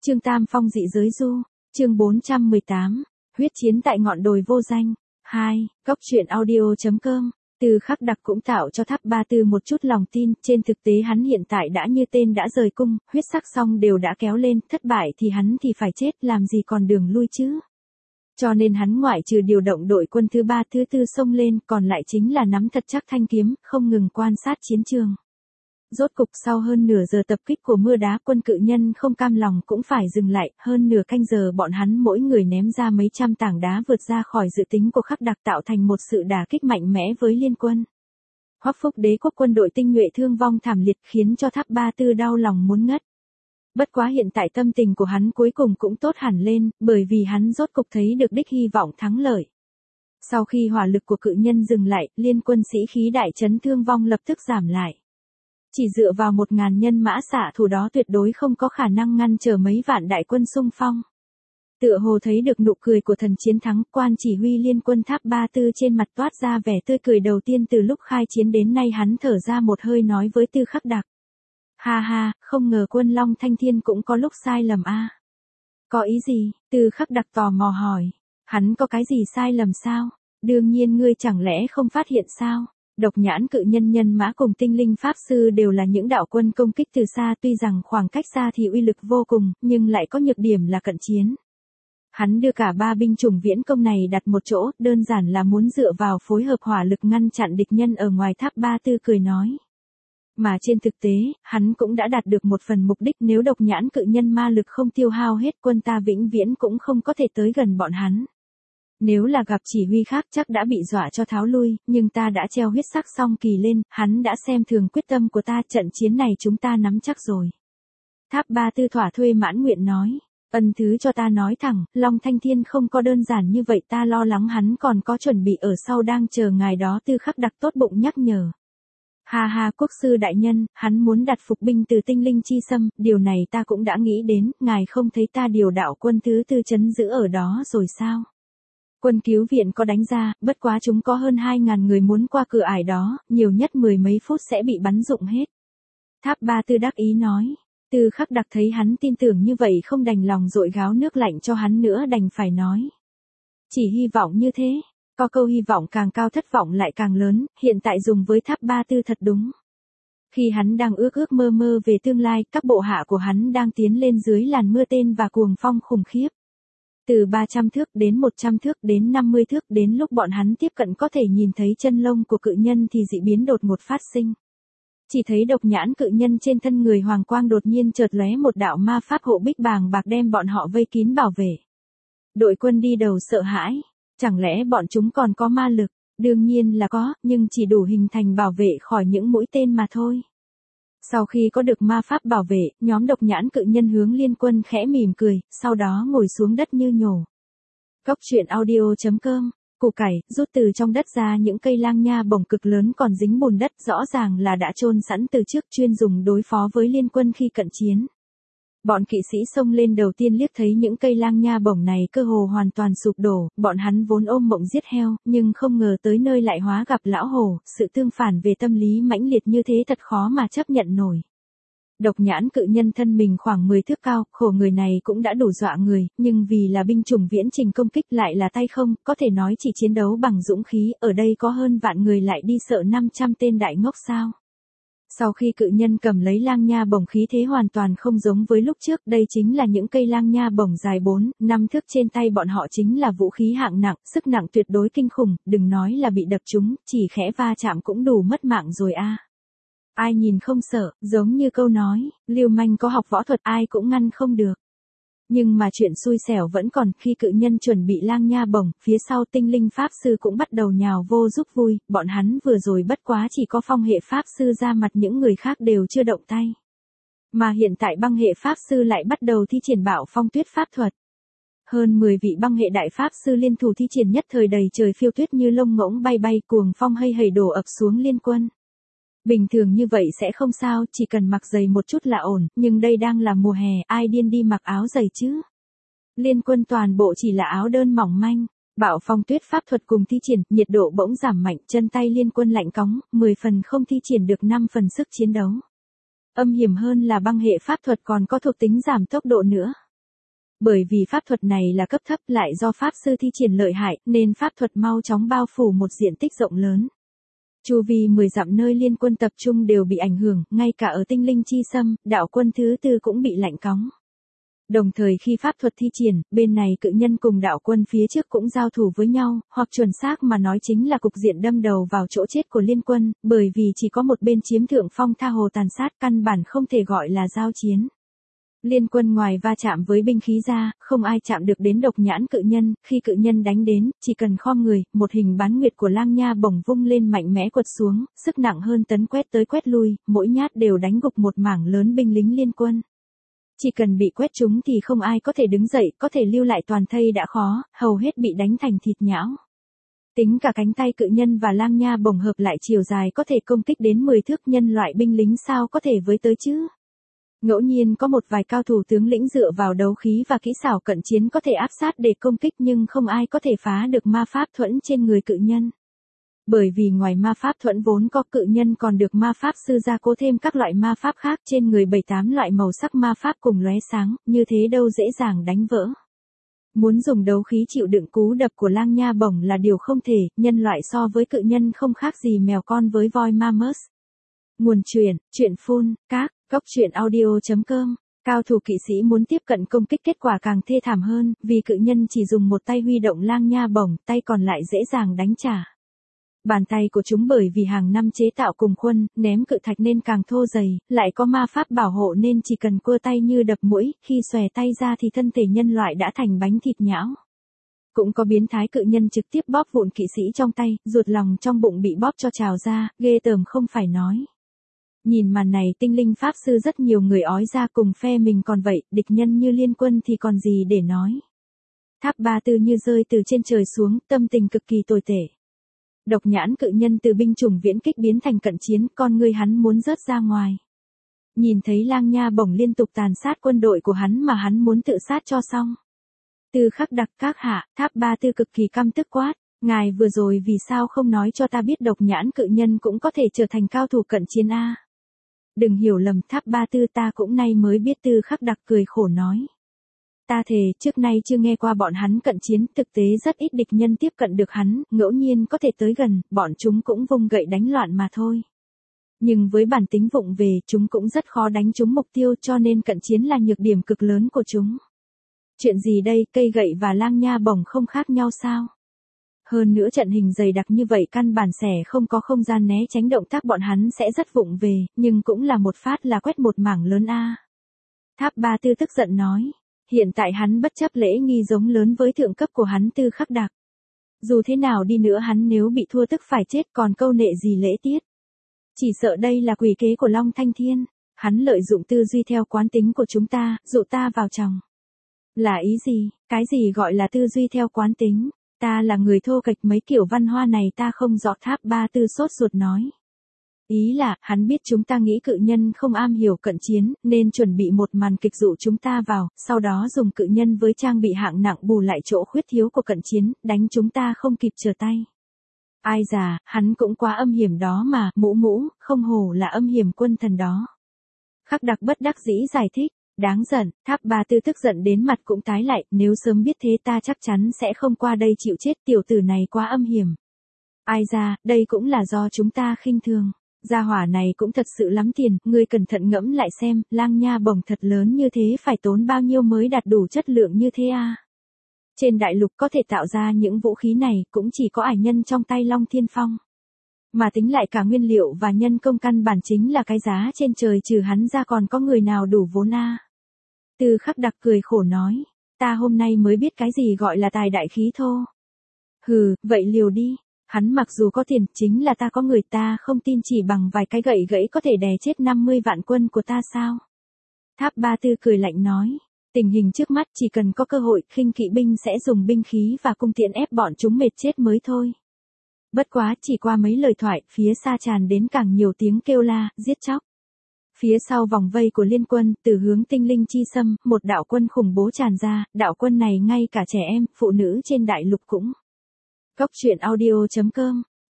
Trương Tam Phong dị giới du, chương 418, huyết chiến tại ngọn đồi vô danh. 2. Góc truyện audio.com. Từ Khắc Đặc cũng tạo cho Tháp Ba Tư một chút lòng tin, trên thực tế hắn hiện tại đã như tên đã rời cung, huyết sắc song đều đã kéo lên, thất bại thì hắn thì phải chết, làm gì còn đường lui chứ. Cho nên hắn ngoại trừ điều động đội quân thứ 3 thứ 4 xông lên, còn lại chính là nắm thật chắc thanh kiếm, không ngừng quan sát chiến trường. Rốt cục sau hơn nửa giờ tập kích của mưa đá, quân Cự Nhân không cam lòng cũng phải dừng lại, hơn nửa canh giờ bọn hắn mỗi người ném ra mấy trăm tảng đá vượt ra khỏi dự tính của Khắc Đặc, tạo thành một sự đả kích mạnh mẽ với liên quân. Hoắc Phúc Đế quốc quân đội tinh nhuệ thương vong thảm liệt, khiến cho Tháp Ba Tư đau lòng muốn ngất. Bất quá hiện tại tâm tình của hắn cuối cùng cũng tốt hẳn lên, bởi vì hắn rốt cục thấy được đích hy vọng thắng lợi. Sau khi hỏa lực của Cự Nhân dừng lại, liên quân sĩ khí đại trấn, thương vong lập tức giảm lại. Chỉ dựa vào 1000 nhân mã xạ thủ đó tuyệt đối không có khả năng ngăn trở mấy vạn đại quân xung phong. Tựa hồ thấy được nụ cười của thần chiến thắng, quan chỉ huy liên quân Tháp Ba Tư trên mặt toát ra vẻ tươi cười đầu tiên từ lúc khai chiến đến nay. Hắn thở ra một hơi nói với Tư Khắc Đặc: Ha ha, không ngờ quân Long Thanh Thiên cũng có lúc sai lầm a. Có ý gì? Tư Khắc Đặc tò mò hỏi. Hắn có cái gì sai lầm sao? Đương nhiên, ngươi chẳng lẽ không phát hiện sao? Độc Nhãn Cự Nhân nhân mã cùng Tinh Linh Pháp Sư đều là những đạo quân công kích từ xa, tuy rằng khoảng cách xa thì uy lực vô cùng, nhưng lại có nhược điểm là cận chiến. Hắn đưa cả 3 binh chủng viễn công này đặt một chỗ, đơn giản là muốn dựa vào phối hợp hỏa lực ngăn chặn địch nhân ở ngoài. Tháp Ba Tư cười nói. Mà trên thực tế, hắn cũng đã đạt được một phần mục đích, nếu Độc Nhãn Cự Nhân ma lực không tiêu hao hết, quân ta vĩnh viễn cũng không có thể tới gần bọn hắn. Nếu là gặp chỉ huy khác chắc đã bị dọa cho tháo lui, nhưng ta đã treo huyết sắc song kỳ lên, hắn đã xem thường quyết tâm của ta, trận chiến này chúng ta nắm chắc rồi. Tháp Ba Tư thỏa thuê mãn nguyện nói. Thứ cho ta nói thẳng, Long Thanh Thiên không có đơn giản như vậy, ta lo lắng hắn còn có chuẩn bị ở sau đang chờ ngài đó. Tư Khắc Đặc tốt bụng nhắc nhở. Ha ha, quốc sư đại nhân, hắn muốn đặt phục binh từ Tinh Linh Chi Xâm, điều này ta cũng đã nghĩ đến, ngài không thấy ta điều đạo quân thứ 4 trấn giữ ở đó rồi sao? Quân cứu viện có đánh ra, bất quá chúng có hơn 2000 người muốn qua cửa ải đó, nhiều nhất 10 mấy phút sẽ bị bắn rụng hết. Tháp Ba Tư đắc ý nói. Tư Khắc Đặc thấy hắn tin tưởng như vậy không đành lòng dội gáo nước lạnh cho hắn nữa, đành phải nói. Chỉ hy vọng như thế, có câu hy vọng càng cao thất vọng lại càng lớn, hiện tại dùng với Tháp Ba Tư thật đúng. Khi hắn đang ước mơ mơ về tương lai, các bộ hạ của hắn đang tiến lên dưới làn mưa tên và cuồng phong khủng khiếp. Từ 300 thước đến 100 thước đến 50 thước, đến lúc bọn hắn tiếp cận có thể nhìn thấy chân lông của Cự Nhân thì dị biến đột ngột phát sinh. Chỉ thấy Độc Nhãn Cự Nhân trên thân người hoàng quang đột nhiên chợt lóe một đạo ma pháp hộ bích bàng bạc đem bọn họ vây kín bảo vệ. Đội quân đi đầu sợ hãi, chẳng lẽ bọn chúng còn có ma lực? Đương nhiên là có, nhưng chỉ đủ hình thành bảo vệ khỏi những mũi tên mà thôi. Sau khi có được ma pháp bảo vệ, nhóm Độc Nhãn Cự Nhân hướng liên quân khẽ mỉm cười, sau đó ngồi xuống đất như nhổ. Góc truyện audio.com. Củ cải, rút từ trong đất ra những cây lang nha bổng cực lớn còn dính bùn đất, rõ ràng là đã chôn sẵn từ trước, chuyên dùng đối phó với liên quân khi cận chiến. Bọn kỵ sĩ xông lên đầu tiên liếc thấy những cây lang nha bổng này cơ hồ hoàn toàn sụp đổ, bọn hắn vốn ôm mộng giết heo, nhưng không ngờ tới nơi lại hóa gặp lão hổ, sự tương phản về tâm lý mãnh liệt như thế thật khó mà chấp nhận nổi. Độc Nhãn Cự Nhân thân mình khoảng 10 thước cao, khổ người này cũng đã đủ dọa người, nhưng vì là binh chủng viễn trình công kích lại là tay không, có thể nói chỉ chiến đấu bằng dũng khí, ở đây có hơn vạn người lại đi sợ 500 tên đại ngốc sao. Sau khi Cự Nhân cầm lấy lang nha bổng, khí thế hoàn toàn không giống với lúc trước, đây chính là những cây lang nha bổng dài 4-5 thước, trên tay bọn họ chính là vũ khí hạng nặng, sức nặng tuyệt đối kinh khủng, đừng nói là bị đập trúng, chỉ khẽ va chạm cũng đủ mất mạng rồi a. Ai nhìn không sợ, giống như câu nói, lưu manh có học võ thuật ai cũng ngăn không được. Nhưng mà chuyện xui xẻo vẫn còn, khi Cự Nhân chuẩn bị lang nha bổng, phía sau Tinh Linh Pháp Sư cũng bắt đầu nhào vô giúp vui, bọn hắn vừa rồi bất quá chỉ có phong hệ Pháp Sư ra mặt, những người khác đều chưa động tay. Mà hiện tại băng hệ Pháp Sư lại bắt đầu thi triển Bạo Phong Tuyết pháp thuật. Hơn 10 vị băng hệ đại Pháp Sư liên thủ thi triển, nhất thời đầy trời phiêu tuyết như lông ngỗng bay bay, cuồng phong hây hầy đổ ập xuống liên quân. Bình thường như vậy sẽ không sao, chỉ cần mặc giày một chút là ổn, nhưng đây đang là mùa hè, ai điên đi mặc áo giày chứ? Liên quân toàn bộ chỉ là áo đơn mỏng manh. Bạo Phong Tuyết pháp thuật cùng thi triển, nhiệt độ bỗng giảm mạnh, chân tay liên quân lạnh cóng, 10 phần không thi triển được 5 phần sức chiến đấu. Âm hiểm hơn là băng hệ pháp thuật còn có thuộc tính giảm tốc độ nữa. Bởi vì pháp thuật này là cấp thấp lại do pháp sư thi triển lợi hại, nên pháp thuật mau chóng bao phủ một diện tích rộng lớn. Chu vi 10 dặm nơi liên quân tập trung đều bị ảnh hưởng, ngay cả ở tinh linh chi xâm, đạo quân thứ tư cũng bị lạnh cóng. Đồng thời khi pháp thuật thi triển, bên này cự nhân cùng đạo quân phía trước cũng giao thủ với nhau, hoặc chuẩn xác mà nói chính là cục diện đâm đầu vào chỗ chết của liên quân, bởi vì chỉ có một bên chiếm thượng phong tha hồ tàn sát, căn bản không thể gọi là giao chiến. Liên quân ngoài va chạm với binh khí ra, không ai chạm được đến độc nhãn cự nhân, khi cự nhân đánh đến, chỉ cần khom người, một hình bán nguyệt của lang nha bổng vung lên mạnh mẽ quật xuống, sức nặng hơn tấn quét tới quét lui, mỗi nhát đều đánh gục một mảng lớn binh lính liên quân. Chỉ cần bị quét trúng thì không ai có thể đứng dậy, có thể lưu lại toàn thây đã khó, hầu hết bị đánh thành thịt nhão. Tính cả cánh tay cự nhân và lang nha bổng hợp lại chiều dài có thể công kích đến 10 thước, nhân loại binh lính sao có thể với tới chứ. Ngẫu nhiên có một vài cao thủ tướng lĩnh dựa vào đấu khí và kỹ xảo cận chiến có thể áp sát để công kích, nhưng không ai có thể phá được ma pháp thuẫn trên người cự nhân. Bởi vì ngoài ma pháp thuẫn vốn có, cự nhân còn được ma pháp sư gia cố thêm các loại ma pháp khác trên người, 7-8 loại màu sắc ma pháp cùng lóe sáng, như thế đâu dễ dàng đánh vỡ. Muốn dùng đấu khí chịu đựng cú đập của lang nha bổng là điều không thể, nhân loại so với cự nhân không khác gì mèo con với voi Mammoth. Nguồn truyện phun, các, góc truyện audio.com. Cao thủ kỵ sĩ muốn tiếp cận công kích, kết quả càng thê thảm hơn, vì cự nhân chỉ dùng một tay huy động lang nha bổng, tay còn lại dễ dàng đánh trả. Bàn tay của chúng bởi vì hàng năm chế tạo cùng khuôn, ném cự thạch nên càng thô dày, lại có ma pháp bảo hộ nên chỉ cần cua tay như đập muỗi, khi xòe tay ra thì thân thể nhân loại đã thành bánh thịt nhão. Cũng có biến thái cự nhân trực tiếp bóp vụn kỵ sĩ trong tay, ruột lòng trong bụng bị bóp cho trào ra, ghê tởm không phải nói. Nhìn màn này tinh linh pháp sư rất nhiều người ói ra, cùng phe mình còn vậy, địch nhân như liên quân thì còn gì để nói. Tháp Ba Tư như rơi từ trên trời xuống, tâm tình cực kỳ tồi tệ. Độc nhãn cự nhân từ binh chủng viễn kích biến thành cận chiến, con người hắn muốn rớt ra ngoài. Nhìn thấy lang nha bổng liên tục tàn sát quân đội của hắn mà hắn muốn tự sát cho xong. Tư Khắc Đặc các hạ, Tháp Ba Tư cực kỳ căm tức quát. Ngài vừa rồi vì sao không nói cho ta biết độc nhãn cự nhân cũng có thể trở thành cao thủ cận chiến a? Đừng hiểu lầm, Tháp Ba Tư ta cũng nay mới biết. Tư Khắc Đặc cười khổ nói. Ta thề, trước nay chưa nghe qua bọn hắn cận chiến, thực tế rất ít địch nhân tiếp cận được hắn, ngẫu nhiên có thể tới gần, bọn chúng cũng vung gậy đánh loạn mà thôi. Nhưng với bản tính vụng về, chúng cũng rất khó đánh trúng mục tiêu, cho nên cận chiến là nhược điểm cực lớn của chúng. Chuyện gì đây, cây gậy và lang nha bổng không khác nhau sao? Hơn nữa trận hình dày đặc như vậy căn bản sẽ không có không gian né tránh, động tác bọn hắn sẽ rất vụng về, nhưng cũng là một phát là quét một mảng lớn a. Tháp Ba Tư tức giận nói. Hiện tại hắn bất chấp lễ nghi giống lớn với thượng cấp của hắn Tư Khắc Đặc. Dù thế nào đi nữa hắn nếu bị thua tức phải chết, còn câu nệ gì lễ tiết. Chỉ sợ đây là quỷ kế của Long Thanh Thiên. Hắn lợi dụng tư duy theo quán tính của chúng ta, dụ ta vào chồng. Là ý gì? Cái gì gọi là tư duy theo quán tính? Ta là người thô kệch, mấy kiểu văn hoa này ta không rõ. Tháp Ba Tư sốt ruột nói. Ý là, hắn biết chúng ta nghĩ cự nhân không am hiểu cận chiến, nên chuẩn bị một màn kịch dụ chúng ta vào, sau đó dùng cự nhân với trang bị hạng nặng bù lại chỗ khuyết thiếu của cận chiến, đánh chúng ta không kịp trở tay. Ai già, hắn cũng quá âm hiểm đó mà, mũ, không hổ là âm hiểm quân thần đó. Khắc Đặc bất đắc dĩ giải thích. Đáng giận, Tháp Ba Tư tức giận đến mặt cũng tái lại, nếu sớm biết thế ta chắc chắn sẽ không qua đây chịu chết, tiểu tử này quá âm hiểm. Ai ra, đây cũng là do chúng ta khinh thường. Gia hỏa này cũng thật sự lắm tiền, ngươi cẩn thận ngẫm lại xem, lang nha bổng thật lớn như thế phải tốn bao nhiêu mới đạt đủ chất lượng như thế a? Trên đại lục có thể tạo ra những vũ khí này cũng chỉ có ải nhân trong tay Long Thiên Phong. Mà tính lại cả nguyên liệu và nhân công căn bản chính là cái giá trên trời, trừ hắn ra còn có người nào đủ vốn a? Tư Khắc Đặc cười khổ nói, ta hôm nay mới biết cái gì gọi là tài đại khí thô. Hừ, vậy liều đi. Hắn mặc dù có tiền, chính là ta có người, ta không tin chỉ bằng vài cái gậy gãy có thể đè chết 50 vạn quân của ta sao? Tháp Ba Tư cười lạnh nói, tình hình trước mắt chỉ cần có cơ hội, khinh kỵ binh sẽ dùng binh khí và cung tiễn ép bọn chúng mệt chết mới thôi. Bất quá chỉ qua mấy lời thoại, phía xa tràn đến càng nhiều tiếng kêu la, giết chóc. Phía sau vòng vây của liên quân, từ hướng tinh linh chi xâm, một đạo quân khủng bố tràn ra, đạo quân này ngay cả trẻ em, phụ nữ trên đại lục cũng. Góc truyện audio.com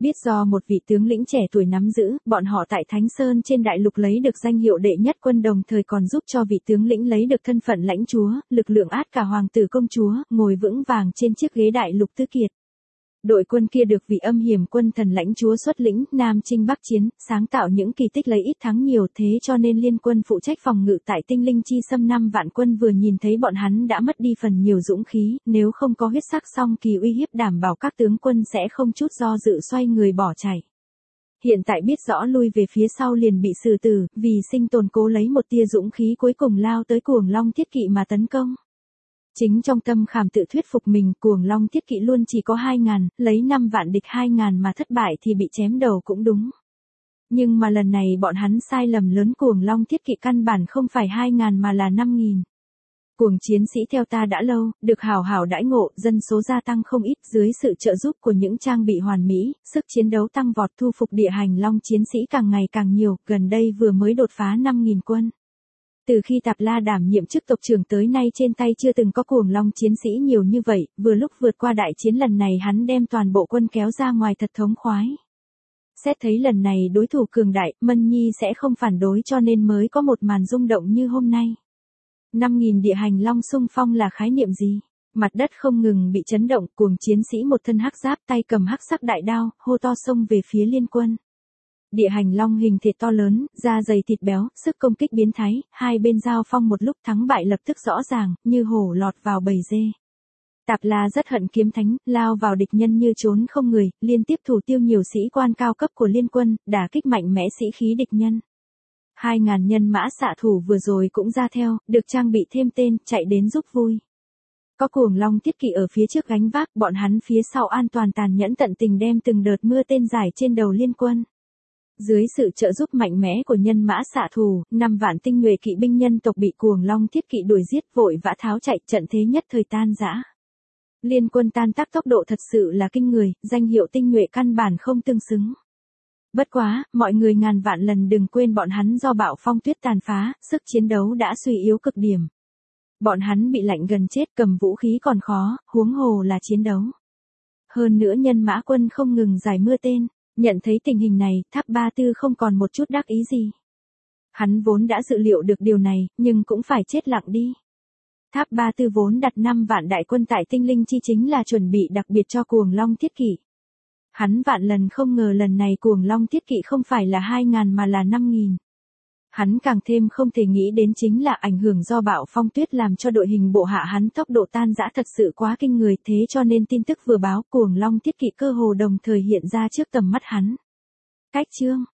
Biết do một vị tướng lĩnh trẻ tuổi nắm giữ, bọn họ tại Thánh Sơn trên đại lục lấy được danh hiệu đệ nhất quân, đồng thời còn giúp cho vị tướng lĩnh lấy được thân phận lãnh chúa, lực lượng át cả hoàng tử công chúa, ngồi vững vàng trên chiếc ghế đại lục tứ kiệt. Đội quân kia được vị âm hiểm quân thần lãnh chúa xuất lĩnh, Nam chinh Bắc chiến, sáng tạo những kỳ tích lấy ít thắng nhiều, thế cho nên liên quân phụ trách phòng ngự tại Tinh Linh Chi Xâm 5 vạn quân vừa nhìn thấy bọn hắn đã mất đi phần nhiều dũng khí, nếu không có huyết sắc song kỳ uy hiếp đảm bảo các tướng quân sẽ không chút do dự xoay người bỏ chạy. Hiện tại biết rõ lui về phía sau liền bị xử tử, vì sinh tồn cố lấy một tia dũng khí cuối cùng lao tới Cuồng Long Thiết Kỵ mà tấn công. Chính trong tâm khảm tự thuyết phục mình, Cuồng Long Thiết Kỵ luôn chỉ có 2.000, lấy 5 vạn địch 2.000 mà thất bại thì bị chém đầu cũng đúng. Nhưng mà lần này bọn hắn sai lầm lớn, Cuồng Long Thiết Kỵ căn bản không phải 2.000 mà là 5.000. Cuồng chiến sĩ theo ta đã lâu, được hào hào đãi ngộ, dân số gia tăng không ít, dưới sự trợ giúp của những trang bị hoàn mỹ, sức chiến đấu tăng vọt, thu phục địa hành long chiến sĩ càng ngày càng nhiều, gần đây vừa mới đột phá 5.000 quân. Từ khi Tạp La đảm nhiệm chức tộc trưởng tới nay trên tay chưa từng có Cuồng Long chiến sĩ nhiều như vậy, vừa lúc vượt qua đại chiến lần này hắn đem toàn bộ quân kéo ra ngoài thật thống khoái. Xét thấy lần này đối thủ cường đại, Mân Nhi sẽ không phản đối cho nên mới có một màn rung động như hôm nay. 5.000 địa hành long xung phong là khái niệm gì? Mặt đất không ngừng bị chấn động, cuồng chiến sĩ một thân hắc giáp, tay cầm hắc sắc đại đao, hô to xông về phía liên quân. Địa hành long hình thể to lớn, da dày thịt béo, sức công kích biến thái, hai bên giao phong một lúc thắng bại lập tức rõ ràng, như hổ lọt vào bầy dê. Tạp La rất hận kiếm thánh, lao vào địch nhân như trốn không người, liên tiếp thủ tiêu nhiều sĩ quan cao cấp của liên quân, đả kích mạnh mẽ sĩ khí địch nhân. 2.000 nhân mã xạ thủ vừa rồi cũng ra theo, được trang bị thêm tên, chạy đến giúp vui. Có Cuồng Long Thiết Kỵ ở phía trước gánh vác, bọn hắn phía sau an toàn tàn nhẫn tận tình đem từng đợt mưa tên giải trên đầu liên quân. Dưới sự trợ giúp mạnh mẽ của nhân mã xạ thủ, 5 vạn tinh nhuệ kỵ binh nhân tộc bị Cuồng Long Thiết Kỵ đuổi giết, vội vã tháo chạy, trận thế nhất thời tan rã. Liên quân tan tác tốc độ thật sự là kinh người, danh hiệu tinh nhuệ căn bản không tương xứng. Bất quá, mọi người ngàn vạn lần đừng quên bọn hắn do bạo phong tuyết tàn phá, sức chiến đấu đã suy yếu cực điểm. Bọn hắn bị lạnh gần chết, cầm vũ khí còn khó, huống hồ là chiến đấu. Hơn nữa nhân mã quân không ngừng giải mưa tên, nhận thấy tình hình này, Tháp Ba Tư không còn một chút đắc ý gì. Hắn vốn đã dự liệu được điều này, nhưng cũng phải chết lặng đi. Tháp Ba Tư vốn đặt 5 vạn đại quân tại Tinh Linh Chi chính là chuẩn bị đặc biệt cho Cuồng Long Thiết Kỵ. Hắn vạn lần không ngờ lần này Cuồng Long Thiết Kỵ không phải là 2.000 mà là 5.000. Hắn càng thêm không thể nghĩ đến chính là ảnh hưởng do bạo phong tuyết làm cho đội hình bộ hạ hắn tốc độ tan rã thật sự quá kinh người, thế cho nên tin tức vừa báo Cuồng Long Thiết Kỵ cơ hồ đồng thời hiện ra trước tầm mắt hắn. Cách chương